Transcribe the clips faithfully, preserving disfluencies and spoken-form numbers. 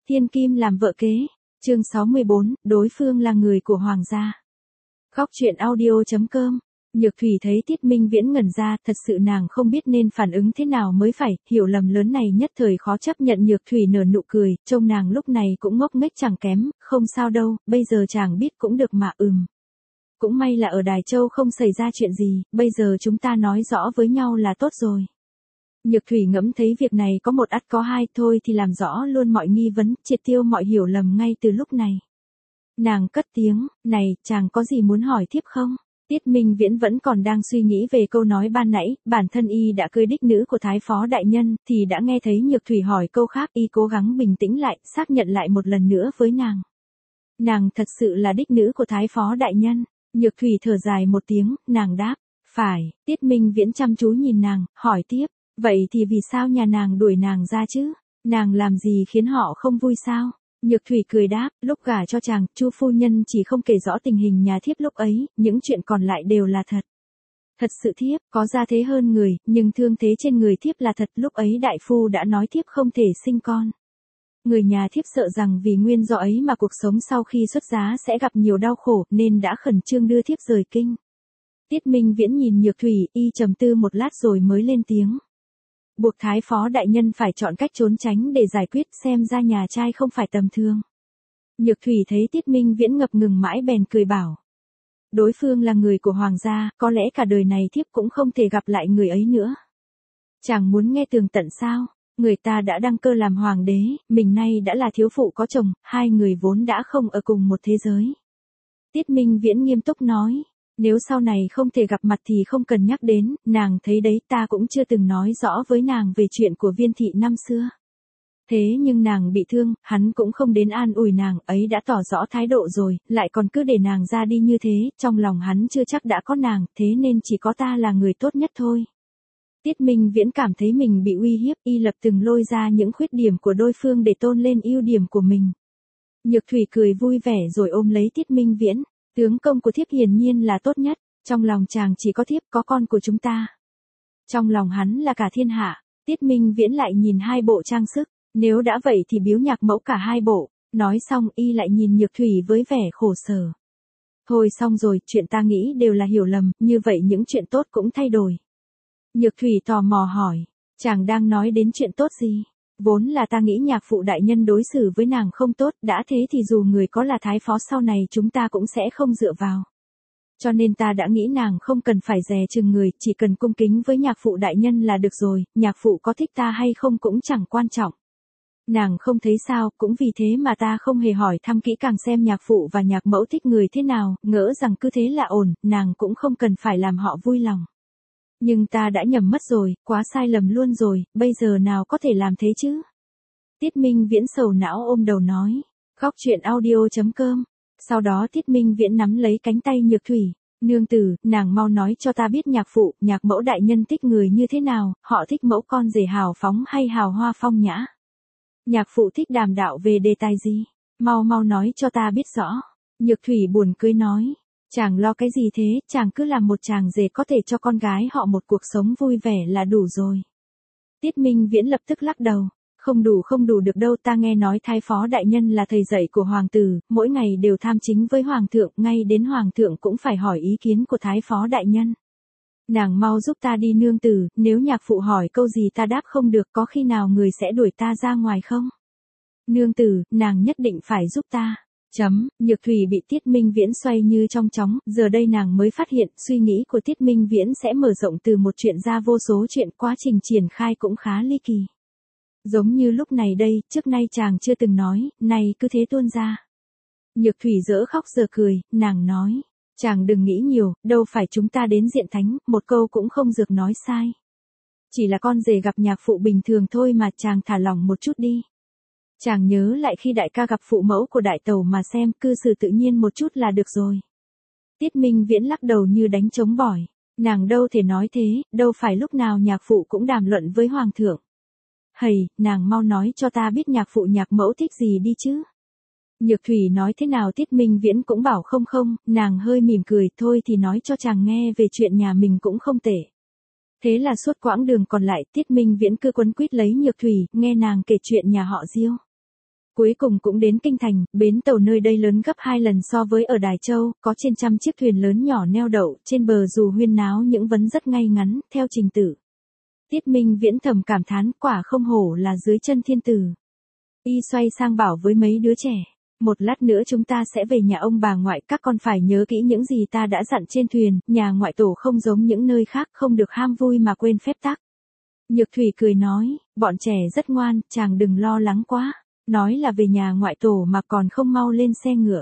Thiên kim làm vợ kế. Chương sáu mươi bốn, đối phương là người của hoàng gia. Góc truyện audio chấm com. Nhược Thủy thấy Tiết Minh Viễn ngẩn ra, thật sự nàng không biết nên phản ứng thế nào mới phải, hiểu lầm lớn này nhất thời khó chấp nhận. Nhược Thủy nở nụ cười, trông nàng lúc này cũng ngốc nghếch chẳng kém, không sao đâu, bây giờ chàng biết cũng được mà. Ừm. Cũng may là ở Đài Châu không xảy ra chuyện gì, bây giờ chúng ta nói rõ với nhau là tốt rồi. Nhược Thủy ngẫm thấy việc này có một ắt có hai, thôi thì làm rõ luôn mọi nghi vấn, triệt tiêu mọi hiểu lầm ngay từ lúc này. Nàng cất tiếng, này, chàng có gì muốn hỏi thiếp không? Tiết Minh Viễn vẫn còn đang suy nghĩ về câu nói ban nãy, bản thân y đã cưới đích nữ của Thái Phó Đại Nhân, thì đã nghe thấy Nhược Thủy hỏi câu khác, y cố gắng bình tĩnh lại, xác nhận lại một lần nữa với nàng. Nàng thật sự là đích nữ của Thái Phó Đại Nhân. Nhược Thủy thở dài một tiếng, nàng đáp, phải. Tiết Minh Viễn chăm chú nhìn nàng, hỏi tiếp, vậy thì vì sao nhà nàng đuổi nàng ra chứ? Nàng làm gì khiến họ không vui sao? Nhược Thủy cười đáp, lúc gả cho chàng, Chu phu nhân chỉ không kể rõ tình hình nhà thiếp lúc ấy, những chuyện còn lại đều là thật. Thật sự thiếp, có gia thế hơn người, nhưng thương thế trên người thiếp là thật, lúc ấy đại phu đã nói thiếp không thể sinh con. Người nhà thiếp sợ rằng vì nguyên do ấy mà cuộc sống sau khi xuất giá sẽ gặp nhiều đau khổ, nên đã khẩn trương đưa thiếp rời kinh. Tiết Minh Viễn nhìn Nhược Thủy, y trầm tư một lát rồi mới lên tiếng. Buộc Thái Phó Đại Nhân phải chọn cách trốn tránh để giải quyết, xem ra nhà trai không phải tầm thường. Nhược Thủy thấy Tiết Minh Viễn ngập ngừng mãi bèn cười bảo. Đối phương là người của hoàng gia, có lẽ cả đời này thiếp cũng không thể gặp lại người ấy nữa. Chàng muốn nghe tường tận sao? Người ta đã đăng cơ làm hoàng đế, mình nay đã là thiếu phụ có chồng, hai người vốn đã không ở cùng một thế giới. Tiết Minh Viễn nghiêm túc nói. Nếu sau này không thể gặp mặt thì không cần nhắc đến, nàng thấy đấy, ta cũng chưa từng nói rõ với nàng về chuyện của Viên thị năm xưa. Thế nhưng nàng bị thương, hắn cũng không đến an ủi nàng, ấy đã tỏ rõ thái độ rồi, lại còn cứ để nàng ra đi như thế, trong lòng hắn chưa chắc đã có nàng, thế nên chỉ có ta là người tốt nhất thôi. Tiết Minh Viễn cảm thấy mình bị uy hiếp, y lập từng lôi ra những khuyết điểm của đối phương để tôn lên ưu điểm của mình. Nhược Thủy cười vui vẻ rồi ôm lấy Tiết Minh Viễn. Tướng công của thiếp hiển nhiên là tốt nhất, trong lòng chàng chỉ có thiếp, có con của chúng ta. Trong lòng hắn là cả thiên hạ. Tiết Minh Viễn lại nhìn hai bộ trang sức, nếu đã vậy thì biếu nhạc mẫu cả hai bộ. Nói xong y lại nhìn Nhược Thủy với vẻ khổ sở. Thôi xong rồi, chuyện ta nghĩ đều là hiểu lầm, như vậy những chuyện tốt cũng thay đổi. Nhược Thủy tò mò hỏi, chàng đang nói đến chuyện tốt gì? Vốn là ta nghĩ nhạc phụ đại nhân đối xử với nàng không tốt, đã thế thì dù người có là thái phó sau này chúng ta cũng sẽ không dựa vào. Cho nên ta đã nghĩ nàng không cần phải dè chừng người, chỉ cần cung kính với nhạc phụ đại nhân là được rồi, nhạc phụ có thích ta hay không cũng chẳng quan trọng. Nàng không thấy sao, cũng vì thế mà ta không hề hỏi thăm kỹ càng xem nhạc phụ và nhạc mẫu thích người thế nào, ngỡ rằng cứ thế là ổn, nàng cũng không cần phải làm họ vui lòng. Nhưng ta đã nhầm mất rồi, quá sai lầm luôn rồi, bây giờ nào có thể làm thế chứ? Tiết Minh Viễn sầu não ôm đầu nói. Góc truyện audio chấm com. Sau đó Tiết Minh Viễn nắm lấy cánh tay Nhược Thủy. Nương tử, nàng mau nói cho ta biết nhạc phụ, nhạc mẫu đại nhân thích người như thế nào, họ thích mẫu con rể hào phóng hay hào hoa phong nhã? Nhạc phụ thích đàm đạo về đề tài gì? Mau mau nói cho ta biết rõ. Nhược Thủy buồn cười nói. Chàng lo cái gì thế, chàng cứ làm một chàng rể có thể cho con gái họ một cuộc sống vui vẻ là đủ rồi. Tiết Minh Viễn lập tức lắc đầu. Không đủ không đủ được đâu, ta nghe nói Thái Phó Đại Nhân là thầy dạy của Hoàng tử, mỗi ngày đều tham chính với Hoàng thượng, ngay đến Hoàng thượng cũng phải hỏi ý kiến của Thái Phó Đại Nhân. Nàng mau giúp ta đi nương tử, nếu nhạc phụ hỏi câu gì ta đáp không được, có khi nào người sẽ đuổi ta ra ngoài không? Nương tử, nàng nhất định phải giúp ta. Chấm, Nhược Thủy bị Tiết Minh Viễn xoay như trong chóng, giờ đây nàng mới phát hiện suy nghĩ của Tiết Minh Viễn sẽ mở rộng từ một chuyện ra vô số chuyện, quá trình triển khai cũng khá ly kỳ. Giống như lúc này đây, trước nay chàng chưa từng nói, nay cứ thế tuôn ra. Nhược Thủy dỡ khóc giờ cười, nàng nói, chàng đừng nghĩ nhiều, đâu phải chúng ta đến diện thánh, một câu cũng không dược nói sai. Chỉ là con rể gặp nhạc phụ bình thường thôi mà, chàng thả lỏng một chút đi. Chàng nhớ lại khi đại ca gặp phụ mẫu của đại tẩu mà xem, cư xử tự nhiên một chút là được rồi. Tiết Minh Viễn lắc đầu như đánh trống bỏi, nàng đâu thể nói thế, đâu phải lúc nào nhạc phụ cũng đàm luận với Hoàng thượng. Hầy, nàng mau nói cho ta biết nhạc phụ nhạc mẫu thích gì đi chứ. Nhược Thủy nói thế nào Tiết Minh Viễn cũng bảo không không, nàng hơi mỉm cười, thôi thì nói cho chàng nghe về chuyện nhà mình cũng không tệ. Thế là suốt quãng đường còn lại Tiết Minh Viễn cứ quấn quýt lấy Nhược Thủy, nghe nàng kể chuyện nhà họ Diêu. Cuối cùng cũng đến Kinh Thành, bến tàu nơi đây lớn gấp hai lần so với ở Đài Châu, có trên trăm chiếc thuyền lớn nhỏ neo đậu, trên bờ dù huyên náo những vấn rất ngay ngắn, theo trình tự. Tiết Minh Viễn thầm cảm thán, quả không hổ là dưới chân thiên tử. Y xoay sang bảo với mấy đứa trẻ, một lát nữa chúng ta sẽ về nhà ông bà ngoại, các con phải nhớ kỹ những gì ta đã dặn trên thuyền, nhà ngoại tổ không giống những nơi khác, không được ham vui mà quên phép tắc. Nhược Thủy cười nói, bọn trẻ rất ngoan, chàng đừng lo lắng quá, nói là về nhà ngoại tổ mà còn không mau lên xe ngựa.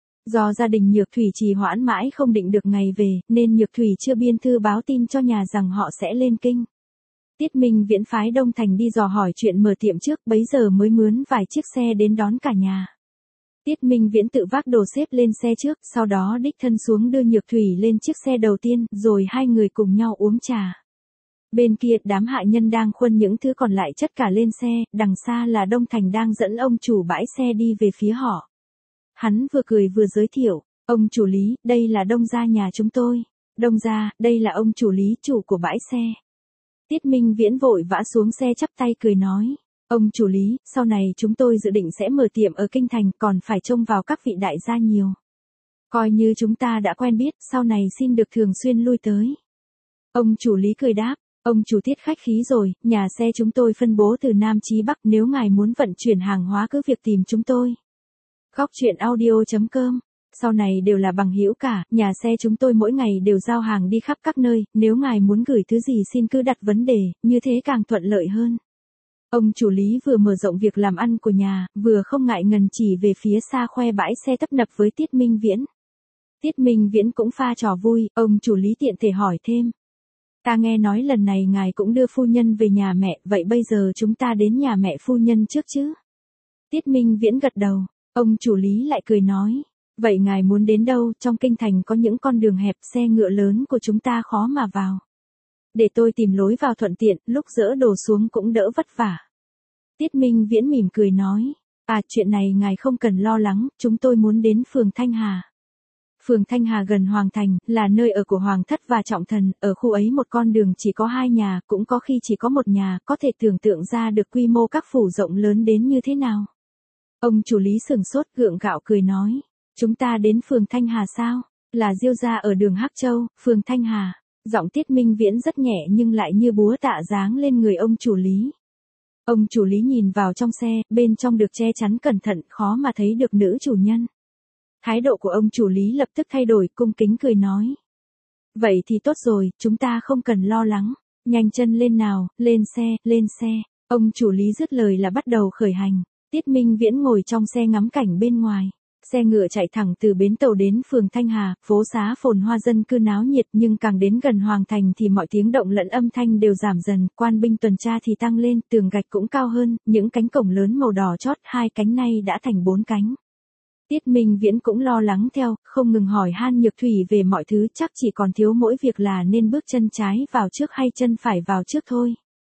Do gia đình Nhược Thủy trì hoãn mãi không định được ngày về, nên Nhược Thủy chưa biên thư báo tin cho nhà rằng họ sẽ lên kinh. Tiết Minh Viễn phái Đông Thành đi dò hỏi chuyện mở tiệm trước, bấy giờ mới mướn vài chiếc xe đến đón cả nhà. Tiết Minh Viễn tự vác đồ xếp lên xe trước, sau đó đích thân xuống đưa Nhược Thủy lên chiếc xe đầu tiên, rồi hai người cùng nhau uống trà. Bên kia đám hạ nhân đang khuân những thứ còn lại chất cả lên xe, đằng xa là Đông Thành đang dẫn ông chủ bãi xe đi về phía họ. Hắn vừa cười vừa giới thiệu, ông chủ Lý, đây là Đông gia nhà chúng tôi. Đông gia, đây là ông chủ Lý, chủ của bãi xe. Tiết Minh Viễn vội vã xuống xe chắp tay cười nói, ông chủ Lý, sau này chúng tôi dự định sẽ mở tiệm ở Kinh Thành, còn phải trông vào các vị đại gia nhiều. Coi như chúng ta đã quen biết, sau này xin được thường xuyên lui tới. Ông chủ Lý cười đáp, ông chủ Tiết khách khí rồi, nhà xe chúng tôi phân bố từ Nam chí Bắc, nếu ngài muốn vận chuyển hàng hóa cứ việc tìm chúng tôi. Góc truyện audio chấm com. Sau này đều là bằng hữu cả, nhà xe chúng tôi mỗi ngày đều giao hàng đi khắp các nơi, nếu ngài muốn gửi thứ gì xin cứ đặt vấn đề, như thế càng thuận lợi hơn. Ông chủ Lý vừa mở rộng việc làm ăn của nhà, vừa không ngại ngần chỉ về phía xa khoe bãi xe tấp nập với Tiết Minh Viễn. Tiết Minh Viễn cũng pha trò vui, ông chủ Lý tiện thể hỏi thêm. Ta nghe nói lần này ngài cũng đưa phu nhân về nhà mẹ, vậy bây giờ chúng ta đến nhà mẹ phu nhân trước chứ? Tiết Minh Viễn gật đầu, ông chủ Lý lại cười nói. Vậy ngài muốn đến đâu, trong kinh thành có những con đường hẹp, xe ngựa lớn của chúng ta khó mà vào. Để tôi tìm lối vào thuận tiện, lúc dỡ đồ xuống cũng đỡ vất vả. Tiết Minh Viễn mỉm cười nói, à chuyện này ngài không cần lo lắng, chúng tôi muốn đến phường Thanh Hà. Phường Thanh Hà gần Hoàng Thành, là nơi ở của Hoàng thất và Trọng Thần, ở khu ấy một con đường chỉ có hai nhà, cũng có khi chỉ có một nhà, có thể tưởng tượng ra được quy mô các phủ rộng lớn đến như thế nào. Ông chủ Lý sừng sốt gượng gạo cười nói. Chúng ta đến phường Thanh Hà sao? Là Diêu gia ở đường Hắc Châu, phường Thanh Hà. Giọng Tiết Minh Viễn rất nhẹ nhưng lại như búa tạ giáng lên người ông chủ Lý. Ông chủ Lý nhìn vào trong xe, bên trong được che chắn cẩn thận, khó mà thấy được nữ chủ nhân. Thái độ của ông chủ Lý lập tức thay đổi, cung kính cười nói. Vậy thì tốt rồi, chúng ta không cần lo lắng. Nhanh chân lên nào, lên xe, lên xe. Ông chủ Lý dứt lời là bắt đầu khởi hành. Tiết Minh Viễn ngồi trong xe ngắm cảnh bên ngoài. Xe ngựa chạy thẳng từ bến tàu đến phường Thanh Hà, phố xá phồn hoa dân cư náo nhiệt, nhưng càng đến gần Hoàng Thành thì mọi tiếng động lẫn âm thanh đều giảm dần, quan binh tuần tra thì tăng lên, tường gạch cũng cao hơn, những cánh cổng lớn màu đỏ chót, hai cánh nay đã thành bốn cánh. Tiết Minh Viễn cũng lo lắng theo, không ngừng hỏi han Nhược Thủy về mọi thứ, chắc chỉ còn thiếu mỗi việc là nên bước chân trái vào trước hay chân phải vào trước thôi.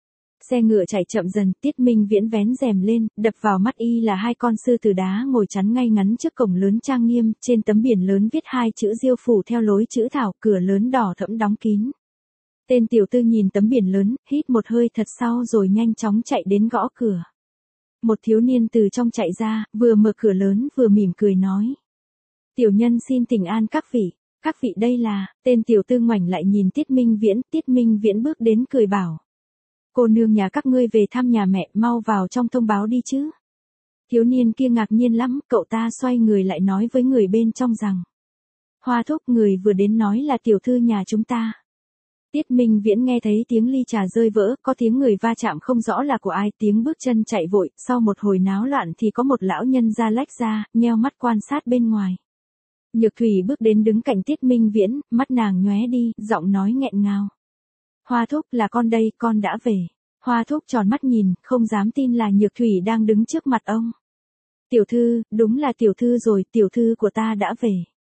Xe ngựa chạy chậm dần, Tiết Minh Viễn vén rèm lên, đập vào mắt y là hai con sư tử đá ngồi chắn ngay ngắn trước cổng lớn trang nghiêm, trên tấm biển lớn viết hai chữ Diêu phủ theo lối chữ thảo, cửa lớn đỏ thẫm đóng kín. Tên tiểu tư nhìn tấm biển lớn, hít một hơi thật sâu rồi nhanh chóng chạy đến gõ cửa. Một thiếu niên từ trong chạy ra, vừa mở cửa lớn vừa mỉm cười nói. Tiểu nhân xin thỉnh an các vị, các vị đây là, tên tiểu tư ngoảnh lại nhìn Tiết Minh Viễn, Tiết Minh Viễn bước đến cười bảo. Cô nương nhà các ngươi về thăm nhà mẹ, mau vào trong thông báo đi chứ. Thiếu niên kia ngạc nhiên lắm, cậu ta xoay người lại nói với người bên trong rằng. Hoa thúc, người vừa đến nói là tiểu thư nhà chúng ta. Tiết Minh Viễn nghe thấy tiếng ly trà rơi vỡ, có tiếng người va chạm không rõ là của ai, tiếng bước chân chạy vội, sau một hồi náo loạn thì có một lão nhân ra lách ra, nheo mắt quan sát bên ngoài. Nhược Thủy bước đến đứng cạnh Tiết Minh Viễn, mắt nàng nhoé đi, giọng nói nghẹn ngào. Hoa thúc, là con đây, con đã về. Hoa thúc tròn mắt nhìn, không dám tin là Nhược Thủy đang đứng trước mặt ông. Tiểu thư, đúng là tiểu thư rồi, tiểu thư của ta đã về.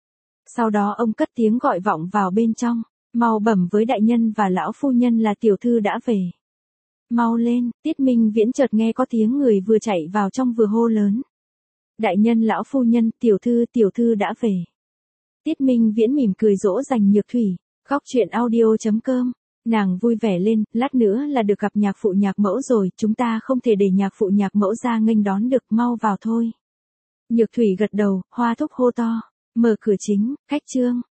Sau đó ông cất tiếng gọi vọng vào bên trong, mau bẩm với đại nhân và lão phu nhân là tiểu thư đã về. Mau lên, Tiết Minh Viễn chợt nghe có tiếng người vừa chạy vào trong vừa hô lớn. Đại nhân lão phu nhân, tiểu thư, tiểu thư đã về. Tiết Minh Viễn mỉm cười dỗ dành Nhược Thủy, góc truyện audio chấm com. Nàng vui vẻ lên, lát nữa là được gặp nhạc phụ nhạc mẫu rồi, chúng ta không thể để nhạc phụ nhạc mẫu ra nghênh đón được, mau vào thôi. Nhược thủy gật đầu, Hoa thúc hô to, mở cửa chính, khách Trương.